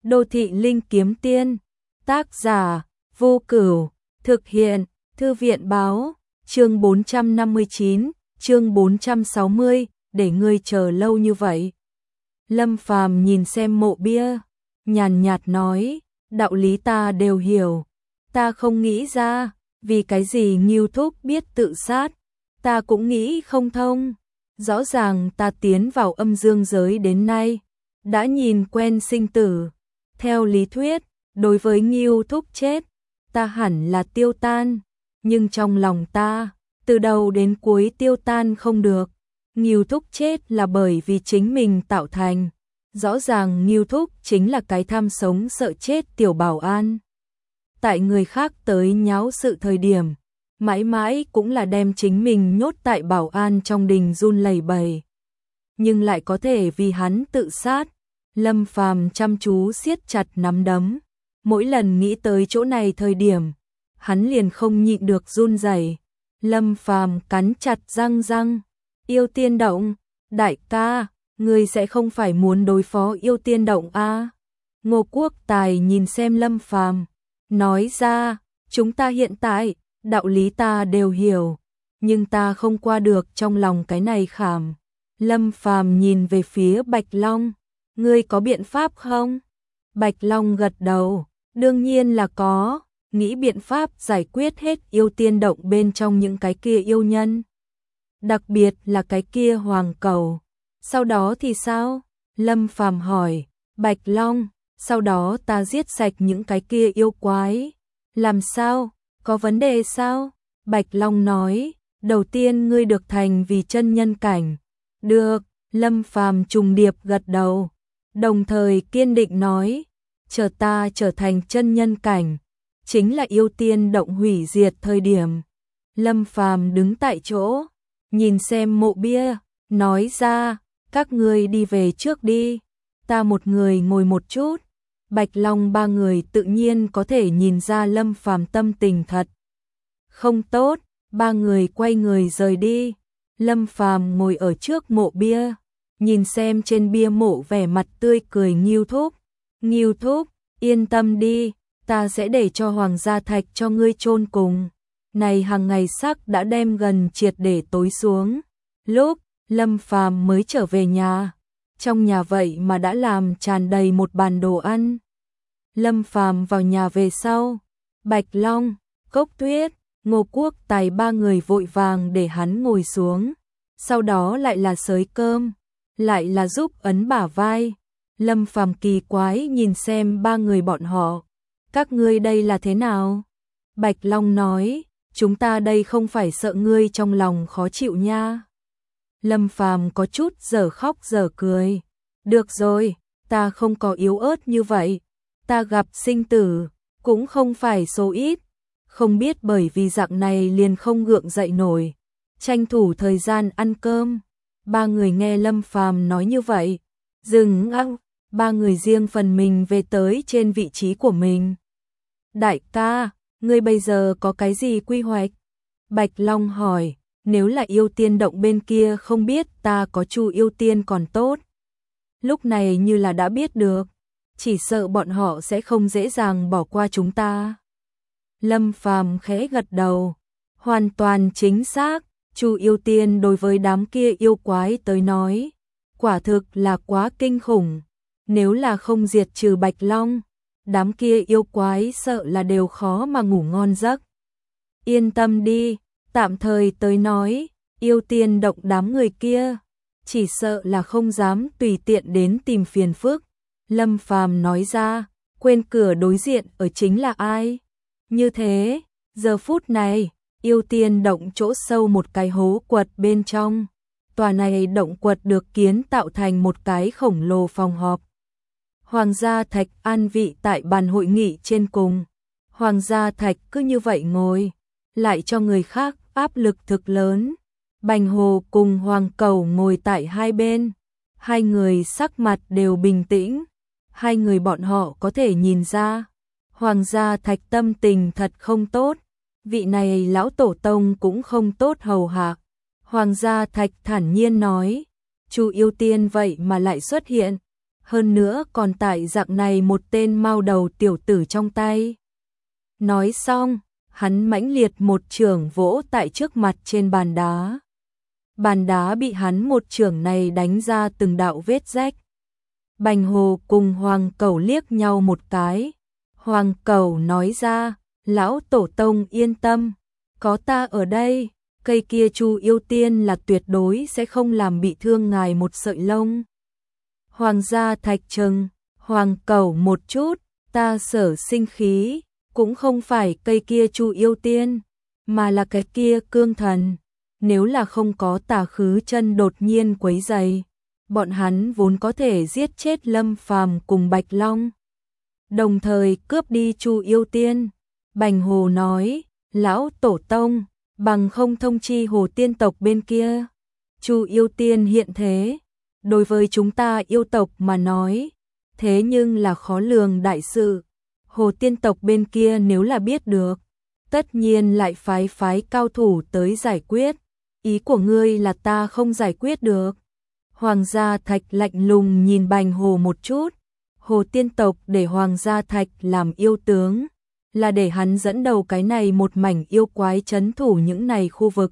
Đô thị linh kiếm tiên, tác giả, Vô Cửu, thực hiện, Thư viện báo, chương 459, chương 460, để ngươi chờ lâu như vậy. Lâm Phàm nhìn xem mộ bia, nhàn nhạt nói, đạo lý ta đều hiểu, ta không nghĩ ra, vì cái gì Ngưu Thúc biết tự sát, ta cũng nghĩ không thông. Rõ ràng ta tiến vào âm dương giới đến nay, đã nhìn quen sinh tử. Theo lý thuyết, đối với Ngưu Thúc chết, ta hẳn là tiêu tan, nhưng trong lòng ta, từ đầu đến cuối tiêu tan không được. Ngưu Thúc chết là bởi vì chính mình tạo thành. Rõ ràng Ngưu Thúc chính là cái tham sống sợ chết tiểu bảo an. Tại người khác tới nháo sự thời điểm, mãi mãi cũng là đem chính mình nhốt tại bảo an trong đình run lẩy bẩy. Nhưng lại có thể vì hắn tự sát. Lâm Phàm chăm chú siết chặt nắm đấm. Mỗi lần nghĩ tới chỗ này thời điểm, hắn liền không nhịn được run rẩy. Lâm Phàm cắn chặt răng. Yêu tiên động, đại ca, ngươi sẽ không phải muốn đối phó yêu tiên động à? Ngô Quốc Tài nhìn xem Lâm Phàm, nói ra, chúng ta hiện tại, đạo lý ta đều hiểu, nhưng ta không qua được trong lòng cái này khảm. Lâm Phàm nhìn về phía Bạch Long, ngươi có biện pháp không? Bạch Long gật đầu, đương nhiên là có, nghĩ biện pháp giải quyết hết yêu tiên động bên trong những cái kia yêu nhân. Đặc biệt là cái kia hoàng cầu. Sau đó thì sao? Lâm Phàm hỏi. Bạch Long, sau đó ta giết sạch những cái kia yêu quái. Làm sao? Có vấn đề sao? Bạch Long nói, đầu tiên ngươi được thành vì chân nhân cảnh. Được, Lâm Phàm trùng điệp gật đầu. Đồng thời kiên định nói, chờ ta trở thành chân nhân cảnh, chính là yêu tiên động hủy diệt thời điểm. Lâm Phàm đứng tại chỗ, nhìn xem mộ bia, nói ra, các ngươi đi về trước đi, ta một người ngồi một chút. Bạch Long ba người tự nhiên có thể nhìn ra Lâm Phàm tâm tình thật không tốt, ba người quay người rời đi. Lâm Phàm ngồi ở trước mộ bia, nhìn xem trên bia mộ vẻ mặt tươi cười Ngưu Thúc. Ngưu Thúc, yên tâm đi, ta sẽ để cho Hoàng gia Thạch cho ngươi chôn cùng. Này hàng ngày sắc đã đem gần triệt để tối xuống. Lúc Lâm Phàm mới trở về nhà, trong nhà vậy mà đã làm tràn đầy một bàn đồ ăn. Lâm Phàm vào nhà về sau, Bạch Long, Cốc Tuyết, Ngô Quốc Tài ba người vội vàng để hắn ngồi xuống, sau đó lại là xới cơm, lại là giúp ấn bả vai. Lâm Phàm kỳ quái nhìn xem ba người bọn họ, các ngươi đây là thế nào? Bạch Long nói, chúng ta đây không phải sợ ngươi trong lòng khó chịu nha. Lâm Phàm có chút dở khóc dở cười, được rồi, ta không có yếu ớt như vậy, ta gặp sinh tử, cũng không phải số ít, không biết bởi vì dạng này liền không gượng dậy nổi, tranh thủ thời gian ăn cơm. Ba người nghe Lâm Phàm nói như vậy, dừng ăn, ba người riêng phần mình về tới trên vị trí của mình. Đại ca, ngươi bây giờ có cái gì quy hoạch? Bạch Long hỏi, nếu là yêu tiên động bên kia không biết ta có Chu yêu tiên còn tốt. Lúc này như là đã biết được, chỉ sợ bọn họ sẽ không dễ dàng bỏ qua chúng ta. Lâm Phàm khẽ gật đầu, hoàn toàn chính xác, Chu yêu tiên đối với đám kia yêu quái tới nói, quả thực là quá kinh khủng. Nếu là không diệt trừ Bạch Long, đám kia yêu quái sợ là đều khó mà ngủ ngon giấc. Yên tâm đi, tạm thời tới nói, yêu tiên động đám người kia, chỉ sợ là không dám tùy tiện đến tìm phiền phức. Lâm Phàm nói ra, quên cửa đối diện ở chính là ai? Như thế, giờ phút này, yêu tiên động chỗ sâu một cái hố quật bên trong. Tòa này động quật được kiến tạo thành một cái khổng lồ phòng họp. Hoàng gia Thạch an vị tại bàn hội nghị trên cùng. Hoàng gia Thạch cứ như vậy ngồi, lại cho người khác áp lực thực lớn. Bành Hồ cùng Hoàng Cầu ngồi tại hai bên. Hai người sắc mặt đều bình tĩnh. Hai người bọn họ có thể nhìn ra, Hoàng gia Thạch tâm tình thật không tốt. Vị này lão tổ tông cũng không tốt hầu hạ. Hoàng gia Thạch thản nhiên nói, Chu yêu tiên vậy mà lại xuất hiện. hơn nữa còn tại dạng này một tên mao đầu tiểu tử trong tay. Nói xong, hắn mãnh liệt một chưởng vỗ tại trước mặt trên bàn đá. Bàn đá bị hắn một chưởng này đánh ra từng đạo vết rách. Bành Hồ cùng Hoàng Cẩu liếc nhau một cái. Hoàng Cẩu nói ra, lão tổ tông yên tâm, có ta ở đây, cây kia Chu Yêu Tiên là tuyệt đối sẽ không làm bị thương ngài một sợi lông. Hoàng gia Thạch trừng Hoàng Cẩu một chút, ta sở sinh khí, cũng không phải cây kia Chu Yêu Tiên, mà là cái kia cương thần. Nếu là không có Tà Khứ Chân đột nhiên quấy rầy, bọn hắn vốn có thể giết chết Lâm Phàm cùng Bạch Long, đồng thời cướp đi Chu Yêu Tiên. Bành Hồ nói, lão tổ tông, bằng không thông chi Hồ Tiên tộc bên kia. Chu Yêu Tiên hiện thế, đối với chúng ta yêu tộc mà nói, thế nhưng là khó lường đại sự. Hồ Tiên tộc bên kia nếu là biết được, tất nhiên lại phái cao thủ tới giải quyết. Ý của ngươi là ta không giải quyết được. Hoàng gia Thạch lạnh lùng nhìn Bành Hồ một chút. Hồ Tiên tộc để Hoàng gia Thạch làm yêu tướng, là để hắn dẫn đầu cái này một mảnh yêu quái trấn thủ những này khu vực,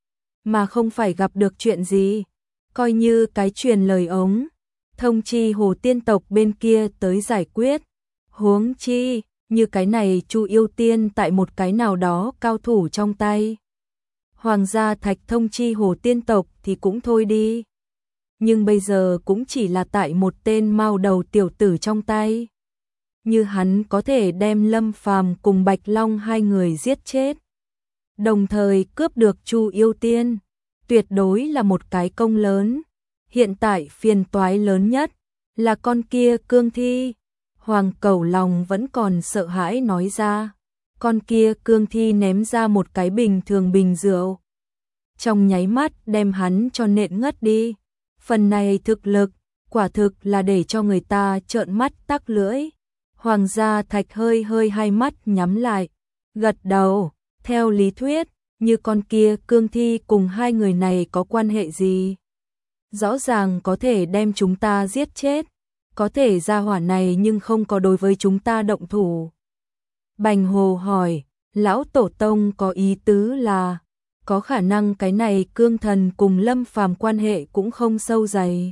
mà không phải gặp được chuyện gì. Coi như cái truyền lời ống, thông chi Hồ Tiên tộc bên kia tới giải quyết. Huống chi, như cái này Chu Yêu Tiên tại một cái nào đó cao thủ trong tay. Hoàng gia Thạch thông chi Hồ Tiên tộc thì cũng thôi đi. Nhưng bây giờ cũng chỉ là tại một tên mao đầu tiểu tử trong tay. Như hắn có thể đem Lâm Phàm cùng Bạch Long hai người giết chết, đồng thời cướp được Chu Yêu Tiên, tuyệt đối là một cái công lớn. Hiện tại phiền toái lớn nhất là con kia cương thi. Hoàng Cẩu lòng vẫn còn sợ hãi nói ra. Con kia cương thi ném ra một cái bình thường bình rượu, trong nháy mắt đem hắn cho nện ngất đi. Phần này thực lực, quả thực là để cho người ta trợn mắt tắc lưỡi. Hoàng gia Thạch hơi hai mắt nhắm lại, gật đầu. Theo lý thuyết, như con kia cương thi cùng hai người này có quan hệ gì? Rõ ràng có thể đem chúng ta giết chết, có thể ra hỏa này nhưng không có đối với chúng ta động thủ. Bành Hồ hỏi, lão tổ tông có ý tứ là, có khả năng cái này cương thần cùng Lâm Phàm quan hệ cũng không sâu dày.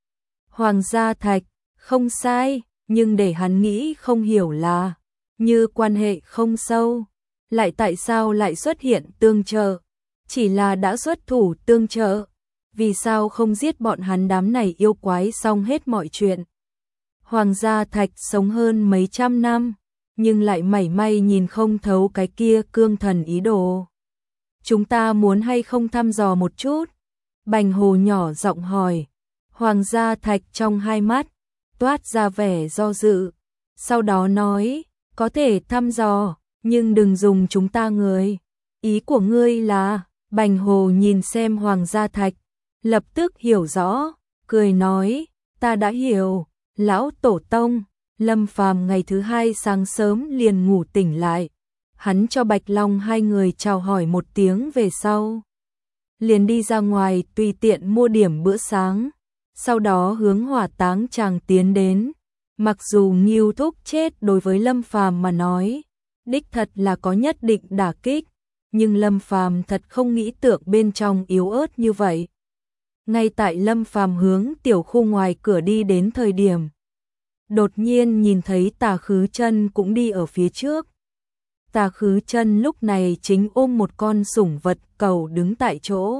Hoàng gia Thạch, không sai, nhưng để hắn nghĩ không hiểu là, như quan hệ không sâu, lại tại sao lại xuất hiện tương trợ? Chỉ là đã xuất thủ tương trợ, vì sao không giết bọn hắn đám này yêu quái xong hết mọi chuyện? Hoàng gia Thạch sống hơn mấy trăm năm, nhưng lại mảy may nhìn không thấu cái kia cương thần ý đồ. Chúng ta muốn hay không thăm dò một chút? Bành Hồ nhỏ giọng hỏi. Hoàng gia Thạch trong hai mắt toát ra vẻ do dự, sau đó nói, có thể thăm dò, nhưng đừng dùng chúng ta người. Ý của ngươi là? Bành Hồ nhìn xem Hoàng gia Thạch, lập tức hiểu rõ, cười nói, ta đã hiểu, lão tổ tông. Lâm Phàm ngày thứ hai sáng sớm liền ngủ tỉnh lại, hắn cho Bạch Long hai người chào hỏi một tiếng về sau, liền đi ra ngoài tùy tiện mua điểm bữa sáng, sau đó hướng hỏa táng chàng tiến đến. Mặc dù Ngưu Thúc chết đối với Lâm Phàm mà nói, đích thật là có nhất định đả kích, nhưng Lâm Phàm thật không nghĩ tượng bên trong yếu ớt như vậy. Ngay tại Lâm Phàm hướng tiểu khu ngoài cửa đi đến thời điểm, đột nhiên nhìn thấy Tà Khứ Chân cũng đi ở phía trước. Tà Khứ Chân lúc này chính ôm một con sủng vật cẩu đứng tại chỗ,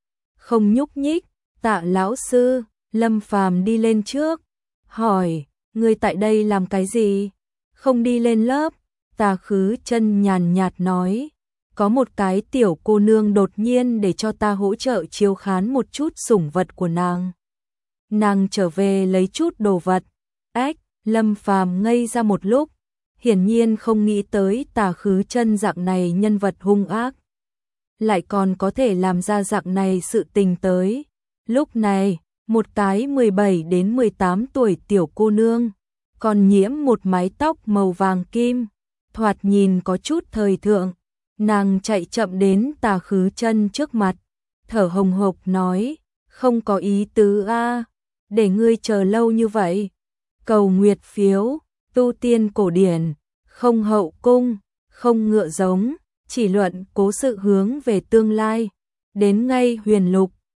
không nhúc nhích. Tạ lão sư, Lâm Phàm đi lên trước, hỏi, ngươi tại đây làm cái gì? Không đi lên lớp? Tà Khứ Chân nhàn nhạt nói, có một cái tiểu cô nương đột nhiên để cho ta hỗ trợ chiếu khán một chút sủng vật của nàng. Nàng trở về lấy chút đồ vật. Ách, Lâm Phàm ngây ra một lúc, hiển nhiên không nghĩ tới Tà Khứ Chân dạng này nhân vật hung ác, lại còn có thể làm ra dạng này sự tình tới. Lúc này, một cái 17 đến 18 tuổi tiểu cô nương, còn nhiễm một mái tóc màu vàng kim, thoạt nhìn có chút thời thượng. Nàng chạy chậm đến Tà Khứ Chân trước mặt, thở hồng hộc nói, không có ý tứ a, để ngươi chờ lâu như vậy. cầu nguyệt phiếu, tu tiên cổ điển, không hậu cung, không ngựa giống, chỉ luận cố sự hướng về tương lai. Đến ngay huyền lục,